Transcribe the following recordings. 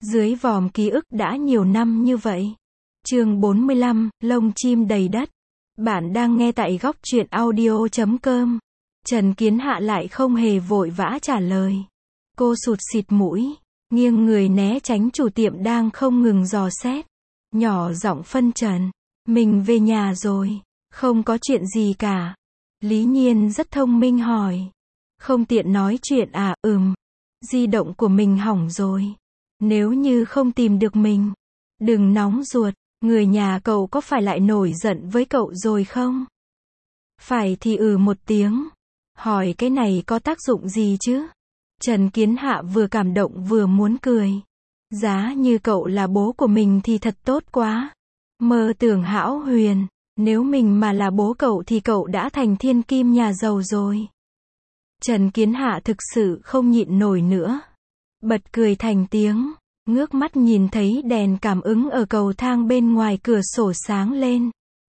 Dưới vòm ký ức đã nhiều năm như vậy. Chương 45, lông chim đầy đất. Bạn đang nghe tại góc truyện audio.com. Trần Kiến Hạ lại không hề vội vã trả lời. Cô sụt sịt mũi, nghiêng người né tránh chủ tiệm đang không ngừng dò xét. Nhỏ giọng phân trần, mình về nhà rồi, không có chuyện gì cả. Lý Nhiên rất thông minh hỏi. Không tiện nói chuyện à? Di động của mình hỏng rồi. Nếu như không tìm được mình, đừng nóng ruột, người nhà cậu có phải lại nổi giận với cậu rồi không? Phải thì một tiếng. Hỏi cái này có tác dụng gì chứ? Trần Kiến Hạ vừa cảm động vừa muốn cười. Giá như cậu là bố của mình thì thật tốt quá. Mơ tưởng hão huyền, nếu mình mà là bố cậu thì cậu đã thành thiên kim nhà giàu rồi. Trần Kiến Hạ thực sự không nhịn nổi nữa. Bật cười thành tiếng, ngước mắt nhìn thấy đèn cảm ứng ở cầu thang bên ngoài cửa sổ sáng lên.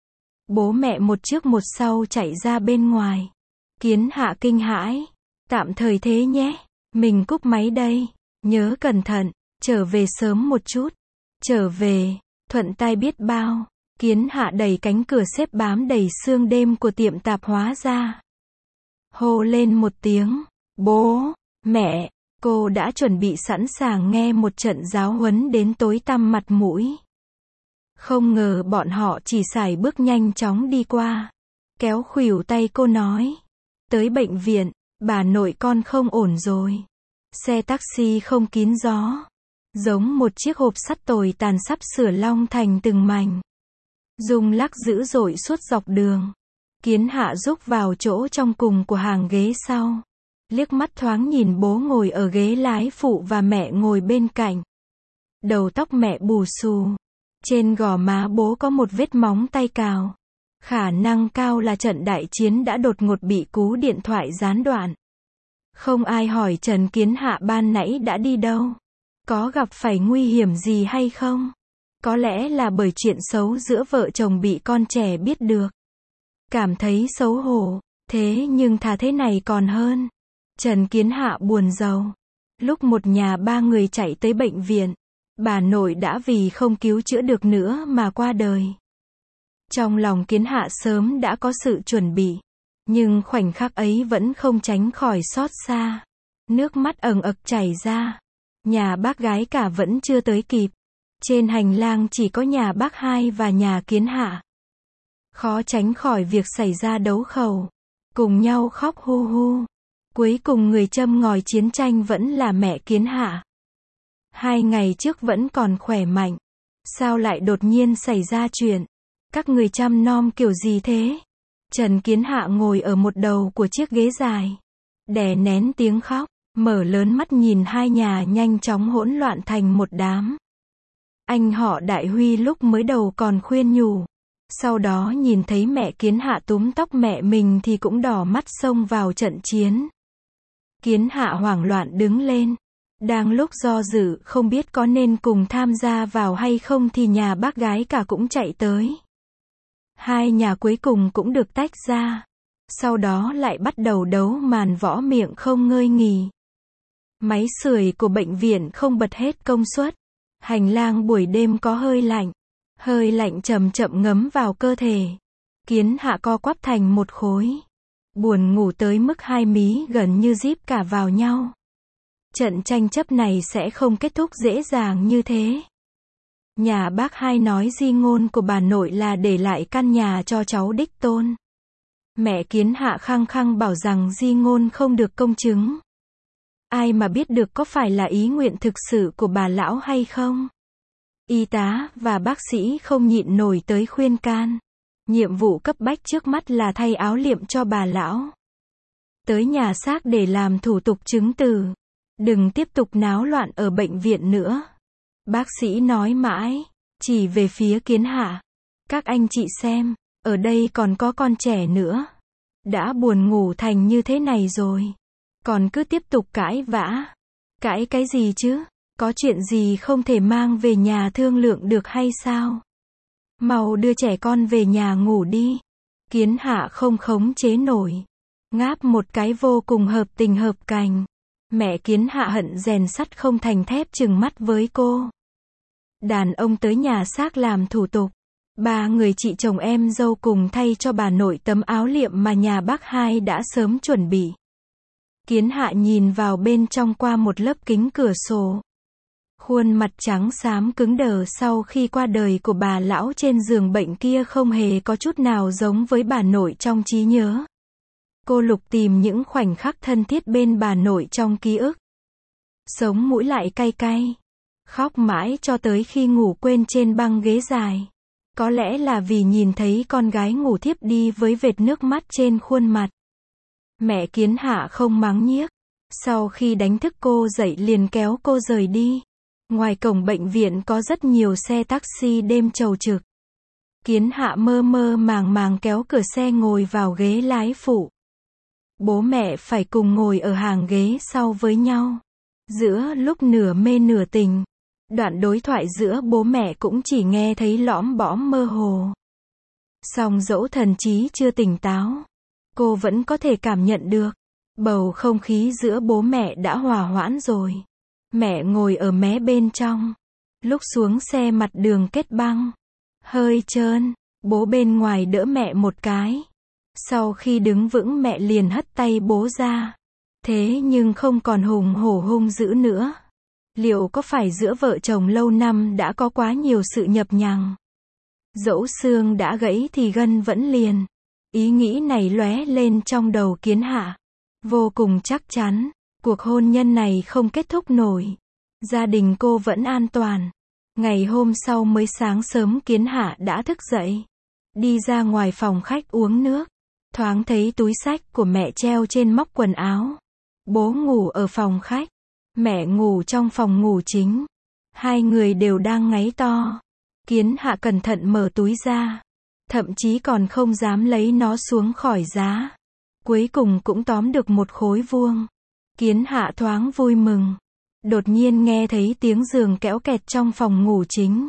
Bố mẹ một trước một sau chạy ra bên ngoài. Kiến Hạ kinh hãi. Tạm thời thế nhé, mình cúp máy đây. Nhớ cẩn thận, trở về sớm một chút. Trở về, thuận tay biết bao. Kiến Hạ đẩy cánh cửa xếp bám đầy sương đêm của tiệm tạp hóa ra. Hô lên một tiếng, bố, mẹ, cô đã chuẩn bị sẵn sàng nghe một trận giáo huấn đến tối tăm mặt mũi. Không ngờ bọn họ chỉ sải bước nhanh chóng đi qua. Kéo khuỷu tay cô nói. Tới bệnh viện, bà nội con không ổn rồi. Xe taxi không kín gió. Giống một chiếc hộp sắt tồi tàn sắp sửa long thành từng mảnh. Rung lắc dữ dội suốt dọc đường. Kiến Hạ rúc vào chỗ trong cùng của hàng ghế sau. Liếc mắt thoáng nhìn bố ngồi ở ghế lái phụ và mẹ ngồi bên cạnh. Đầu tóc mẹ bù xù. Trên gò má bố có một vết móng tay cào. Khả năng cao là trận đại chiến đã đột ngột bị cú điện thoại gián đoạn. Không ai hỏi Trần Kiến Hạ ban nãy đã đi đâu. Có gặp phải nguy hiểm gì hay không? Có lẽ là bởi chuyện xấu giữa vợ chồng bị con trẻ biết được. Cảm thấy xấu hổ, thế nhưng thà thế này còn hơn. Trần Kiến Hạ buồn rầu. Lúc một nhà ba người chạy tới bệnh viện, bà nội đã vì không cứu chữa được nữa mà qua đời. Trong lòng Kiến Hạ sớm đã có sự chuẩn bị, nhưng khoảnh khắc ấy vẫn không tránh khỏi xót xa. Nước mắt ẩn ực chảy ra. Nhà bác gái cả vẫn chưa tới kịp. Trên hành lang chỉ có nhà bác hai và nhà Kiến Hạ. Khó tránh khỏi việc xảy ra đấu khẩu. Cùng nhau khóc hu hu. Cuối cùng người châm ngòi chiến tranh vẫn là mẹ Kiến Hạ. 2 ngày trước vẫn còn khỏe mạnh. Sao lại đột nhiên xảy ra chuyện? Các người chăm nom kiểu gì thế? Trần Kiến Hạ ngồi ở một đầu của chiếc ghế dài. Đè nén tiếng khóc. Mở lớn mắt nhìn hai nhà nhanh chóng hỗn loạn thành một đám. Anh họ Đại Huy lúc mới đầu còn khuyên nhủ. Sau đó nhìn thấy mẹ Kiến Hạ túm tóc mẹ mình thì cũng đỏ mắt xông vào trận chiến. Kiến Hạ hoảng loạn đứng lên. Đang lúc do dự không biết có nên cùng tham gia vào hay không thì nhà bác gái cả cũng chạy tới. Hai nhà cuối cùng cũng được tách ra. Sau đó lại bắt đầu đấu màn võ miệng không ngơi nghỉ. Máy sưởi của bệnh viện không bật hết công suất. Hành lang buổi đêm có hơi lạnh. Hơi lạnh chậm chậm ngấm vào cơ thể. Kiến Hạ co quắp thành một khối. Buồn ngủ tới mức hai mí gần như díp cả vào nhau. Trận tranh chấp này sẽ không kết thúc dễ dàng như thế. Nhà bác hai nói di ngôn của bà nội là để lại căn nhà cho cháu đích tôn. Mẹ Kiến Hạ khăng khăng bảo rằng di ngôn không được công chứng. Ai mà biết được có phải là ý nguyện thực sự của bà lão hay không? Y tá và bác sĩ không nhịn nổi tới khuyên can. Nhiệm vụ cấp bách trước mắt là thay áo liệm cho bà lão. Tới nhà xác để làm thủ tục chứng từ. Đừng tiếp tục náo loạn ở bệnh viện nữa. Bác sĩ nói mãi, chỉ về phía Kiến Hạ. Các anh chị xem, ở đây còn có con trẻ nữa. Đã buồn ngủ thành như thế này rồi. Còn cứ tiếp tục cãi vã. Cãi cái gì chứ? Có chuyện gì không thể mang về nhà thương lượng được hay sao? Mau đưa trẻ con về nhà ngủ đi. Kiến Hạ không khống chế nổi. Ngáp một cái vô cùng hợp tình hợp cảnh. Mẹ Kiến Hạ hận rèn sắt không thành thép trừng mắt với cô. Đàn ông tới nhà xác làm thủ tục. Ba người chị chồng em dâu cùng thay cho bà nội tấm áo liệm mà nhà bác hai đã sớm chuẩn bị. Kiến Hạ nhìn vào bên trong qua một lớp kính cửa sổ. Khuôn mặt trắng xám cứng đờ sau khi qua đời của bà lão trên giường bệnh kia không hề có chút nào giống với bà nội trong trí nhớ. Cô lục tìm những khoảnh khắc thân thiết bên bà nội trong ký ức. Sống mũi lại cay cay. Khóc mãi cho tới khi ngủ quên trên băng ghế dài. Có lẽ là vì nhìn thấy con gái ngủ thiếp đi với vệt nước mắt trên khuôn mặt. Mẹ Kiến Hạ không mắng nhiếc. Sau khi đánh thức cô dậy liền kéo cô rời đi. Ngoài cổng bệnh viện có rất nhiều xe taxi đêm chầu trực. Kiến Hạ mơ mơ màng màng kéo cửa xe ngồi vào ghế lái phụ. Bố mẹ phải cùng ngồi ở hàng ghế sau với nhau. Giữa lúc nửa mê nửa tình, đoạn đối thoại giữa bố mẹ cũng chỉ nghe thấy lõm bõm mơ hồ. Song dẫu thần trí chưa tỉnh táo, cô vẫn có thể cảm nhận được. Bầu không khí giữa bố mẹ đã hòa hoãn rồi. Mẹ ngồi ở mé bên trong. Lúc xuống xe mặt đường kết băng. Hơi trơn, bố bên ngoài đỡ mẹ một cái. Sau khi đứng vững mẹ liền hất tay bố ra. Thế nhưng không còn hùng hổ hung dữ nữa. Liệu có phải giữa vợ chồng lâu năm đã có quá nhiều sự nhập nhằng? Dẫu xương đã gãy thì gân vẫn liền. Ý nghĩ này lóe lên trong đầu Kiến Hạ. Vô cùng chắc chắn, cuộc hôn nhân này không kết thúc nổi. Gia đình cô vẫn an toàn. Ngày hôm sau mới sáng sớm Kiến Hạ đã thức dậy. Đi ra ngoài phòng khách uống nước. Thoáng thấy túi xách của mẹ treo trên móc quần áo. Bố ngủ ở phòng khách. Mẹ ngủ trong phòng ngủ chính. Hai người đều đang ngáy to. Kiến Hạ cẩn thận mở túi ra. Thậm chí còn không dám lấy nó xuống khỏi giá. Cuối cùng cũng tóm được một khối vuông. Kiến Hạ thoáng vui mừng. Đột nhiên nghe thấy tiếng giường kéo kẹt trong phòng ngủ chính.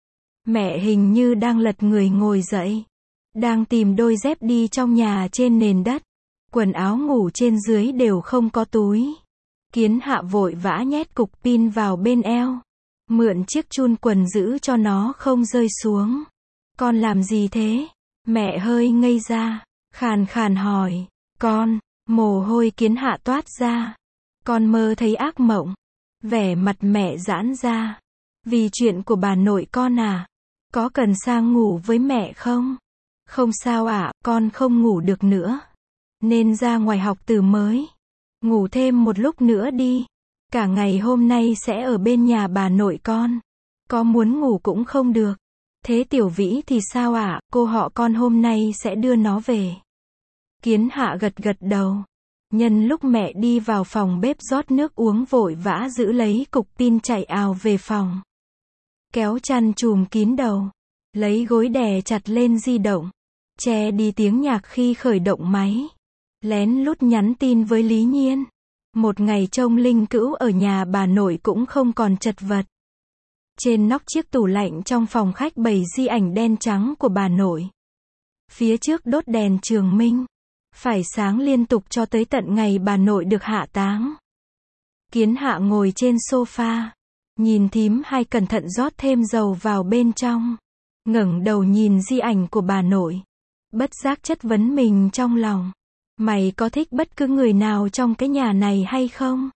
Mẹ hình như đang lật người ngồi dậy. Đang tìm đôi dép đi trong nhà trên nền đất. Quần áo ngủ trên dưới đều không có túi. Kiến Hạ vội vã nhét cục pin vào bên eo. Mượn chiếc chun quần giữ cho nó không rơi xuống. Con làm gì thế? Mẹ hơi ngây ra. Khàn khàn hỏi. Con, mồ hôi Kiến Hạ toát ra. Con mơ thấy ác mộng. Vẻ mặt mẹ giãn ra. Vì chuyện của bà nội con à? Có cần sang ngủ với mẹ không? Không sao ạ, con không ngủ được nữa. Nên ra ngoài học từ mới. Ngủ thêm một lúc nữa đi. Cả ngày hôm nay sẽ ở bên nhà bà nội con. Có muốn ngủ cũng không được. Thế Tiểu Vĩ thì sao ạ? Cô họ con hôm nay sẽ đưa nó về. Kiến Hạ gật gật đầu. Nhân lúc mẹ đi vào phòng bếp rót nước uống vội vã giữ lấy cục pin chạy ào về phòng. Kéo chăn chùm kín đầu. Lấy gối đè chặt lên di động. Che đi tiếng nhạc khi khởi động máy. Lén lút nhắn tin với Lý Nhiên. Một ngày trông linh cữu ở nhà bà nội cũng không còn chật vật. Trên nóc chiếc tủ lạnh trong phòng khách bày di ảnh đen trắng của bà nội. Phía trước đốt đèn trường minh. Phải sáng liên tục cho tới tận ngày bà nội được hạ táng. Kiến Hạ ngồi trên sofa. Nhìn thím hai cẩn thận rót thêm dầu vào bên trong. Ngẩng đầu nhìn di ảnh của bà nội. Bất giác chất vấn mình trong lòng. Mày có thích bất cứ người nào trong cái nhà này hay không?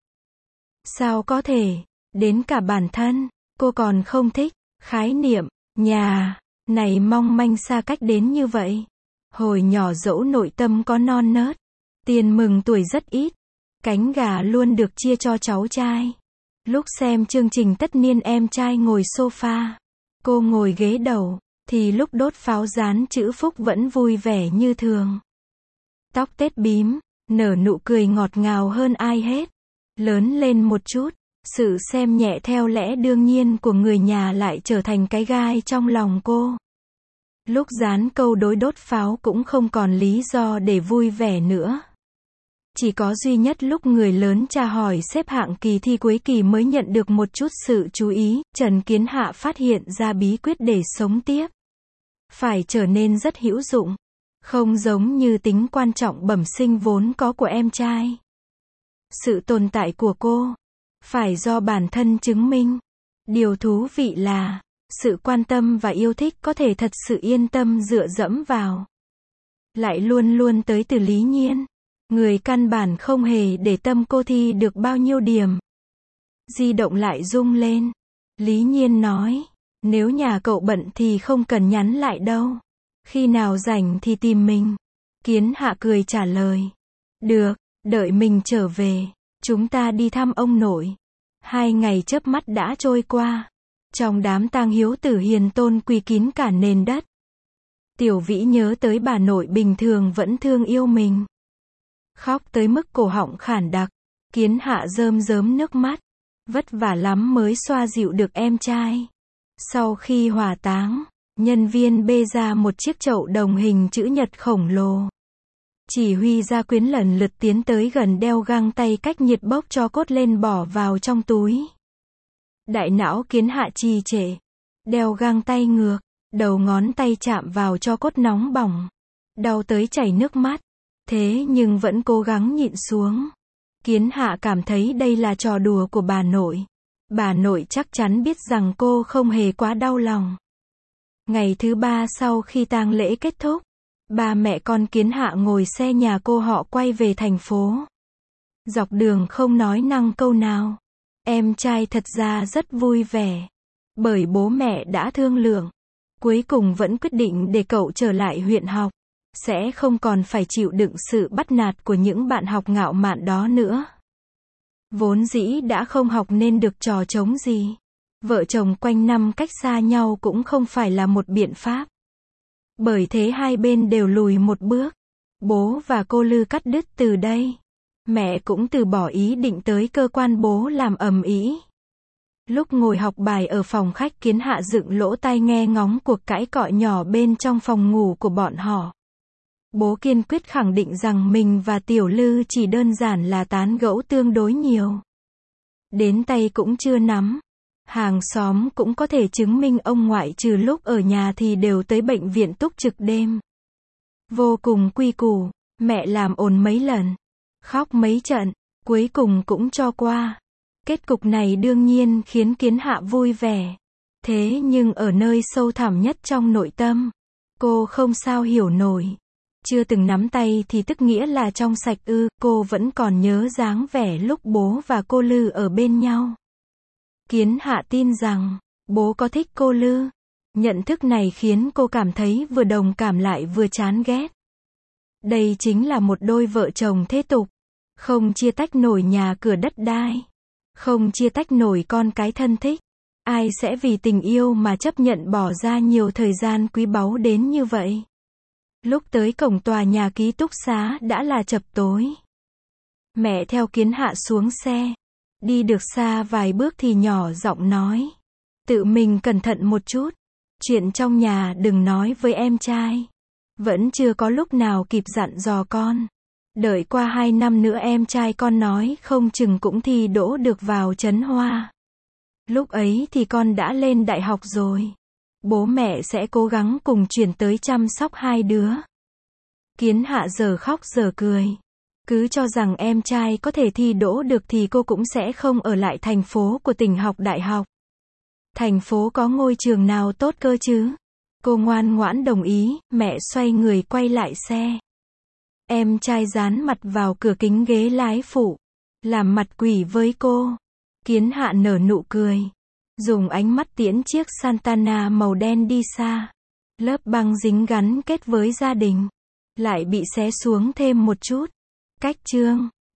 Sao có thể? Đến cả bản thân, cô còn không thích. Khái niệm, nhà, này mong manh xa cách đến như vậy. Hồi nhỏ dẫu nội tâm có non nớt. Tiền mừng tuổi rất ít. Cánh gà luôn được chia cho cháu trai. Lúc xem chương trình tất niên em trai ngồi sofa. Cô ngồi ghế đầu. Thì lúc đốt pháo dán chữ phúc vẫn vui vẻ như thường. Tóc tết bím, nở nụ cười ngọt ngào hơn ai hết. Lớn lên một chút, sự xem nhẹ theo lẽ đương nhiên của người nhà lại trở thành cái gai trong lòng cô. Lúc dán câu đối đốt pháo cũng không còn lý do để vui vẻ nữa. Chỉ có duy nhất lúc người lớn tra hỏi xếp hạng kỳ thi cuối kỳ mới nhận được một chút sự chú ý, Trần Kiến Hạ phát hiện ra bí quyết để sống tiếp. Phải trở nên rất hữu dụng. Không giống như tính quan trọng bẩm sinh vốn có của em trai. Sự tồn tại của cô phải do bản thân chứng minh. Điều thú vị là, sự quan tâm và yêu thích có thể thật sự yên tâm dựa dẫm vào, lại luôn luôn tới từ Lý Nhiên. Người căn bản không hề để tâm cô thi được bao nhiêu điểm. Di động lại rung lên. Lý Nhiên nói, nếu nhà cậu bận thì không cần nhắn lại đâu. Khi nào rảnh thì tìm mình. Kiến Hạ cười trả lời. Được, đợi mình trở về, chúng ta đi thăm ông nội. 2 ngày chớp mắt đã trôi qua. Trong đám tang hiếu tử hiền tôn quỳ kín cả nền đất. Tiểu Vĩ nhớ tới bà nội bình thường vẫn thương yêu mình. Khóc tới mức cổ họng khản đặc. Kiến Hạ rơm rớm nước mắt. Vất vả lắm mới xoa dịu được em trai. Sau khi hỏa táng, nhân viên bê ra một chiếc chậu đồng hình chữ nhật khổng lồ. Chỉ huy gia quyến lần lượt tiến tới gần đeo găng tay cách nhiệt bốc cho cốt lên bỏ vào trong túi. Đại não Kiến Hạ trì trệ. Đeo găng tay ngược, đầu ngón tay chạm vào cho cốt nóng bỏng. Đau tới chảy nước mắt. Thế nhưng vẫn cố gắng nhịn xuống. Kiến Hạ cảm thấy đây là trò đùa của bà nội. Bà nội chắc chắn biết rằng cô không hề quá đau lòng. Ngày thứ 3 sau khi tang lễ kết thúc, ba mẹ con Kiến Hạ ngồi xe nhà cô họ quay về thành phố. Dọc đường không nói năng câu nào. Em trai thật ra rất vui vẻ. Bởi bố mẹ đã thương lượng. Cuối cùng vẫn quyết định để cậu trở lại huyện học. Sẽ không còn phải chịu đựng sự bắt nạt của những bạn học ngạo mạn đó nữa. Vốn dĩ đã không học nên được trò trống gì. Vợ chồng quanh năm cách xa nhau cũng không phải là một biện pháp. Bởi thế hai bên đều lùi một bước. Bố và cô Lư cắt đứt từ đây. Mẹ cũng từ bỏ ý định tới cơ quan bố làm ầm ĩ. Lúc ngồi học bài ở phòng khách, Kiến Hạ dựng lỗ tai nghe ngóng cuộc cãi cọ nhỏ bên trong phòng ngủ của bọn họ. Bố kiên quyết khẳng định rằng mình và Tiểu Lư chỉ đơn giản là tán gẫu tương đối nhiều. Đến tay cũng chưa nắm. Hàng xóm cũng có thể chứng minh ông ngoại trừ lúc ở nhà thì đều tới bệnh viện túc trực đêm. Vô cùng quy củ, mẹ làm ồn mấy lần, khóc mấy trận, cuối cùng cũng cho qua. Kết cục này đương nhiên khiến Kiến Hạ vui vẻ. Thế nhưng ở nơi sâu thẳm nhất trong nội tâm, cô không sao hiểu nổi. Chưa từng nắm tay thì tức nghĩa là trong sạch ư? Cô vẫn còn nhớ dáng vẻ lúc bố và cô Lư ở bên nhau. Kiến Hạ tin rằng, bố có thích cô Lư. Nhận thức này khiến cô cảm thấy vừa đồng cảm lại vừa chán ghét. Đây chính là một đôi vợ chồng thế tục. Không chia tách nổi nhà cửa đất đai. Không chia tách nổi con cái thân thích. Ai sẽ vì tình yêu mà chấp nhận bỏ ra nhiều thời gian quý báu đến như vậy? Lúc tới cổng tòa nhà ký túc xá đã là chập tối. Mẹ theo Kiến Hạ xuống xe. Đi được xa vài bước thì nhỏ giọng nói. Tự mình cẩn thận một chút. Chuyện trong nhà đừng nói với em trai. Vẫn chưa có lúc nào kịp dặn dò con. Đợi qua 2 năm nữa em trai con nói không chừng cũng thi đỗ được vào Trấn Hoa. Lúc ấy thì con đã lên đại học rồi. Bố mẹ sẽ cố gắng cùng chuyển tới chăm sóc 2 đứa. Kiến Hạ giờ khóc giờ cười. Cứ cho rằng em trai có thể thi đỗ được thì cô cũng sẽ không ở lại thành phố của tỉnh học đại học. Thành phố có ngôi trường nào tốt cơ chứ? Cô ngoan ngoãn đồng ý, mẹ xoay người quay lại xe. Em trai dán mặt vào cửa kính ghế lái phụ. Làm mặt quỷ với cô. Kiến Hạ nở nụ cười. Dùng ánh mắt tiễn chiếc Santana màu đen đi xa. Lớp băng dính gắn kết với gia đình. Lại bị xé xuống thêm một chút. Cách chương